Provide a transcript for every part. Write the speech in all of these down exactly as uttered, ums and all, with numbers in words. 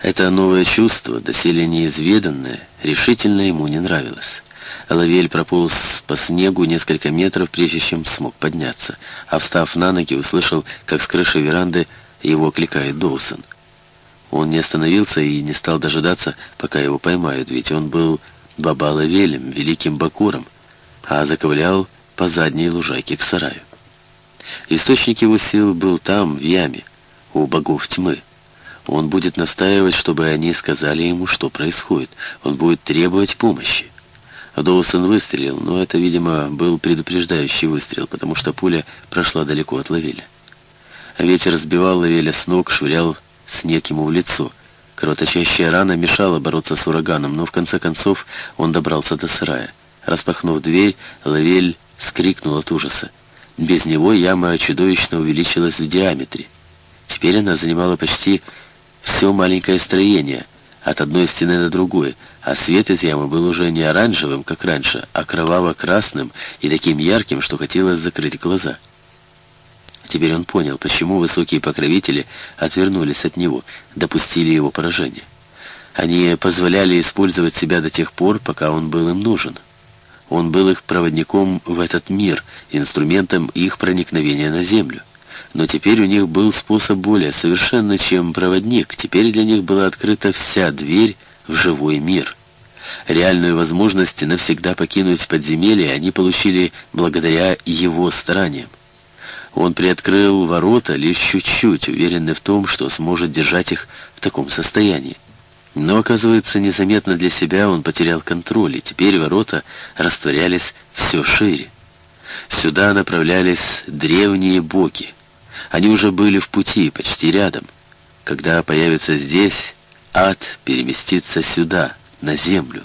Это новое чувство, доселе неизведанное, решительно ему не нравилось. Лавель прополз по снегу несколько метров, прежде чем смог подняться, а встав на ноги, услышал, как с крыши веранды его окликает Доусон. Он не остановился и не стал дожидаться, пока его поймают, ведь он был Баба Лавелем, великим Бакуром, а заковылял по задней лужайке к сараю. Источник его сил был там, в яме, у богов тьмы. Он будет настаивать, чтобы они сказали ему, что происходит. Он будет требовать помощи. Доусон выстрелил, но это, видимо, был предупреждающий выстрел, потому что пуля прошла далеко от Лавеля. Ветер сбивал Лавеля с ног, швырял снег ему в лицо. Кровоточащая рана мешала бороться с ураганом, но в конце концов он добрался до сарая. Распахнув дверь, Лавель вскрикнул от ужаса. Без него яма чудовищно увеличилась в диаметре. Теперь она занимала почти все маленькое строение, от одной стены до другой, а свет из ямы был уже не оранжевым, как раньше, а кроваво-красным и таким ярким, что хотелось закрыть глаза. Теперь он понял, почему высокие покровители отвернулись от него, допустили его поражение. Они позволяли использовать себя до тех пор, пока он был им нужен. Он был их проводником в этот мир, инструментом их проникновения на землю. Но теперь у них был способ более совершенный, чем проводник. Теперь для них была открыта вся дверь в живой мир. Реальную возможность навсегда покинуть подземелье они получили благодаря его стараниям. Он приоткрыл ворота лишь чуть-чуть, уверенный в том, что сможет держать их в таком состоянии. Но, оказывается, незаметно для себя он потерял контроль, и теперь ворота растворялись все шире. Сюда направлялись древние боги. Они уже были в пути, почти рядом. Когда появится здесь, ад переместится сюда, на землю.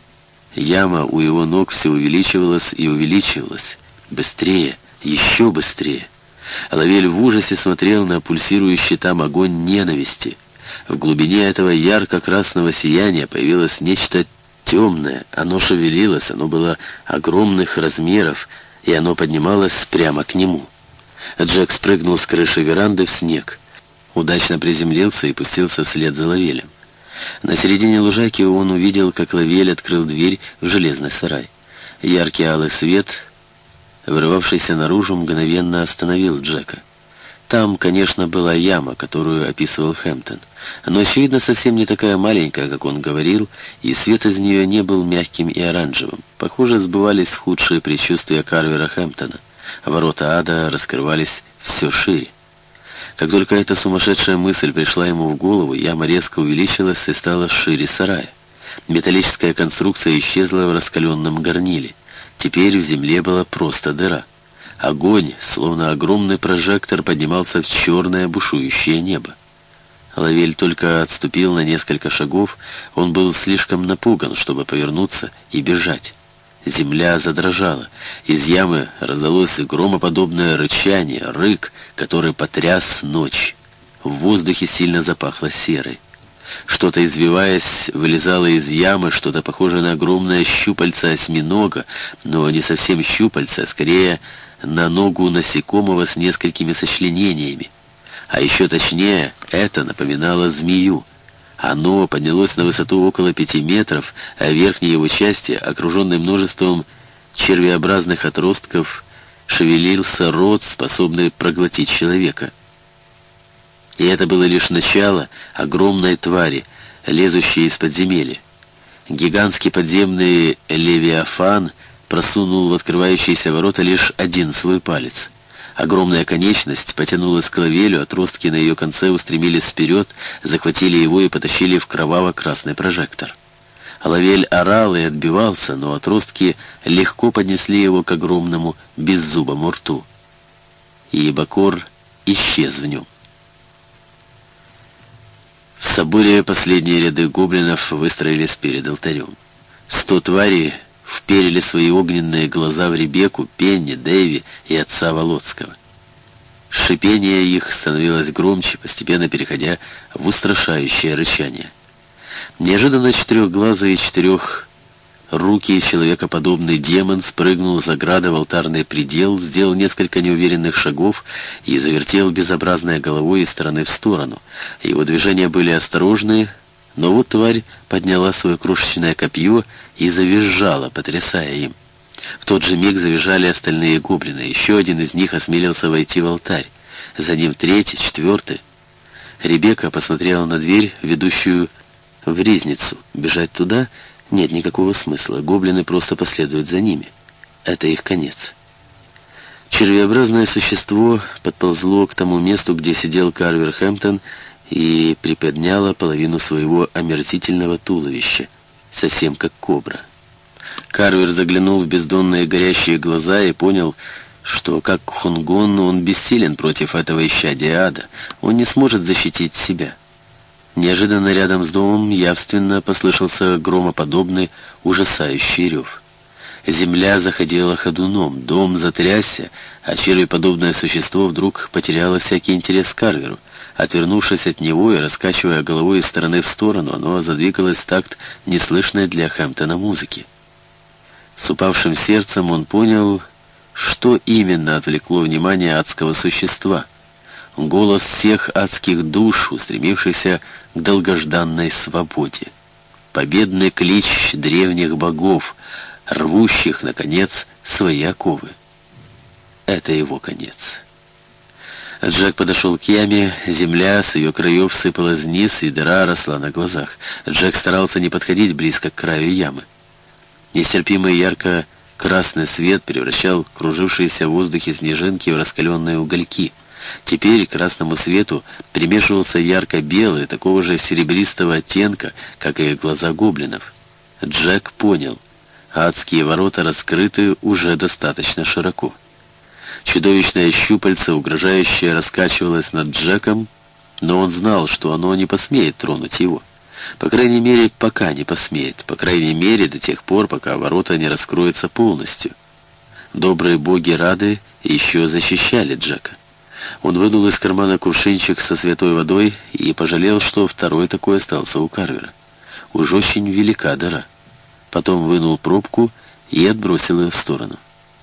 Яма у его ног все увеличивалась и увеличивалась. Быстрее, еще быстрее. Лавель в ужасе смотрел на пульсирующий там огонь ненависти. В глубине этого ярко-красного сияния появилось нечто темное. Оно шевелилось, оно было огромных размеров, и оно поднималось прямо к нему. Джек спрыгнул с крыши веранды в снег, удачно приземлился и пустился вслед за Лавелем. На середине лужайки он увидел, как Лавель открыл дверь в железный сарай. Яркий алый свет, вырывавшийся наружу, мгновенно остановил Джека. Там, конечно, была яма, которую описывал Хэмптон, но, очевидно, совсем не такая маленькая, как он говорил, и свет из нее не был мягким и оранжевым. Похоже, сбывались худшие предчувствия Карвера Хэмптона. Ворота ада раскрывались все шире. Как только эта сумасшедшая мысль пришла ему в голову, яма резко увеличилась и стала шире сарая. Металлическая конструкция исчезла в раскаленном горниле. Теперь в земле была просто дыра. Огонь, словно огромный прожектор, поднимался в черное бушующее небо. Лавель только отступил на несколько шагов. Он был слишком напуган, чтобы повернуться и бежать. Земля задрожала. Из ямы раздалось громоподобное рычание, рык, который потряс ночь. В воздухе сильно запахло серой. Что-то, извиваясь, вылезало из ямы, что-то похожее на огромное щупальце осьминога, но не совсем щупальце, а скорее на ногу насекомого с несколькими сочленениями. А еще точнее, это напоминало змею. Оно поднялось на высоту около пяти метров, а в верхней его части, окруженной множеством червеобразных отростков, шевелился рот, способный проглотить человека. И это было лишь начало огромной твари, лезущей из подземелья. Гигантский подземный левиафан просунул в открывающиеся ворота лишь один свой палец. Огромная конечность потянулась к Лавелю, отростки на ее конце устремились вперед, захватили его и потащили в кроваво-красный прожектор. Лавель орал и отбивался, но отростки легко поднесли его к огромному беззубому рту. И Бакур исчез в нем. В соборе последние ряды гоблинов выстроились перед алтарем. Сто тварей вперили свои огненные глаза в Ребекку, Пенни, Дэви и отца Володского. Шипение их становилось громче, постепенно переходя в устрашающее рычание. Неожиданно четырехглазый и четырехрукий человекоподобный демон спрыгнул за града в алтарный предел, сделал несколько неуверенных шагов и завертел безобразной головой из стороны в сторону. Его движения были осторожные, Но вот тварь подняла свое крошечное копье и завизжала, потрясая им. В тот же миг завизжали остальные гоблины. Еще один из них осмелился войти в алтарь. За ним третий, четвертый. Ребекка посмотрела на дверь, ведущую в ризницу. Бежать туда нет никакого смысла. Гоблины просто последуют за ними. Это их конец. Червеобразное существо подползло к тому месту, где сидел Карвер Хэмптон, и приподняло половину своего омерзительного туловища, совсем как кобра. Карвер заглянул в бездонные горящие глаза и понял, что, как Хунгон, он бессилен против этого исчадия ада. Он не сможет защитить себя. Неожиданно рядом с домом явственно послышался громоподобный, ужасающий рев. Земля заходила ходуном, дом затрясся, а червеподобное существо вдруг потеряло всякий интерес к Карверу. Отвернувшись от него и раскачивая головой из стороны в сторону, оно задвигалось в такт неслышной для Хэмптона музыки. С упавшим сердцем он понял, что именно отвлекло внимание адского существа. Голос всех адских душ, устремившихся к долгожданной свободе. Победный клич древних богов, рвущих, наконец, свои оковы. Это его конец. Джек подошел к яме, земля с ее краев сыпалась вниз, и дыра росла на глазах. Джек старался не подходить близко к краю ямы. Нестерпимый ярко-красный свет превращал кружившиеся в воздухе снежинки в раскаленные угольки. Теперь к красному свету примешивался ярко-белый, такого же серебристого оттенка, как и глаза гоблинов. Джек понял, адские ворота раскрыты уже достаточно широко. Чудовищное щупальце, угрожающее, раскачивалось над Джеком, но он знал, что оно не посмеет тронуть его. По крайней мере, пока не посмеет. По крайней мере, до тех пор, пока ворота не раскроются полностью. Добрые боги рады и еще защищали Джека. Он вынул из кармана кувшинчик со святой водой и пожалел, что второй такой остался у Карвера. Уж очень велика дыра. Потом вынул пробку и отбросил ее в сторону.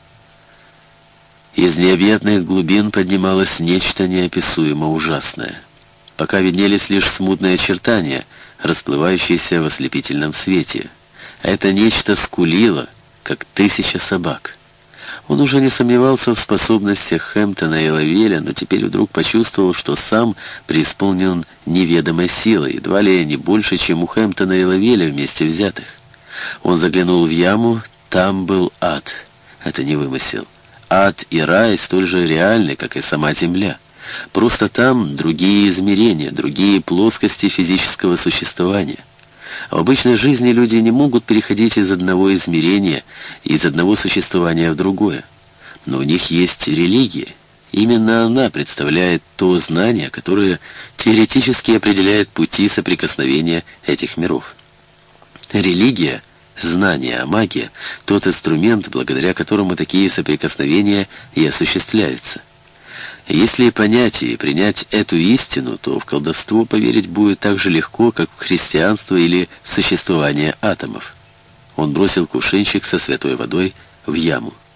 Из необъятных глубин поднималось нечто неописуемо ужасное. Пока виднелись лишь смутные очертания, расплывающиеся в ослепительном свете. Это нечто скулило, как тысяча собак. Он уже не сомневался в способностях Хэмптона и Лавеля, но теперь вдруг почувствовал, что сам преисполнен неведомой силой, едва ли не больше, чем у Хэмптона и Лавеля вместе взятых. Он заглянул в яму, там был ад. Это не вымысел. Ад и рай столь же реальны, как и сама земля. Просто там другие измерения, другие плоскости физического существования. В обычной жизни люди не могут переходить из одного измерения, из одного существования в другое. Но у них есть религия. Именно она представляет то знание, которое теоретически определяет пути соприкосновения этих миров. Религия — знание, а магия — тот инструмент, благодаря которому такие соприкосновения и осуществляются. Если понять и принять эту истину, то в колдовство поверить будет так же легко, как в христианство или в существование атомов. Он бросил кувшинчик со святой водой в яму.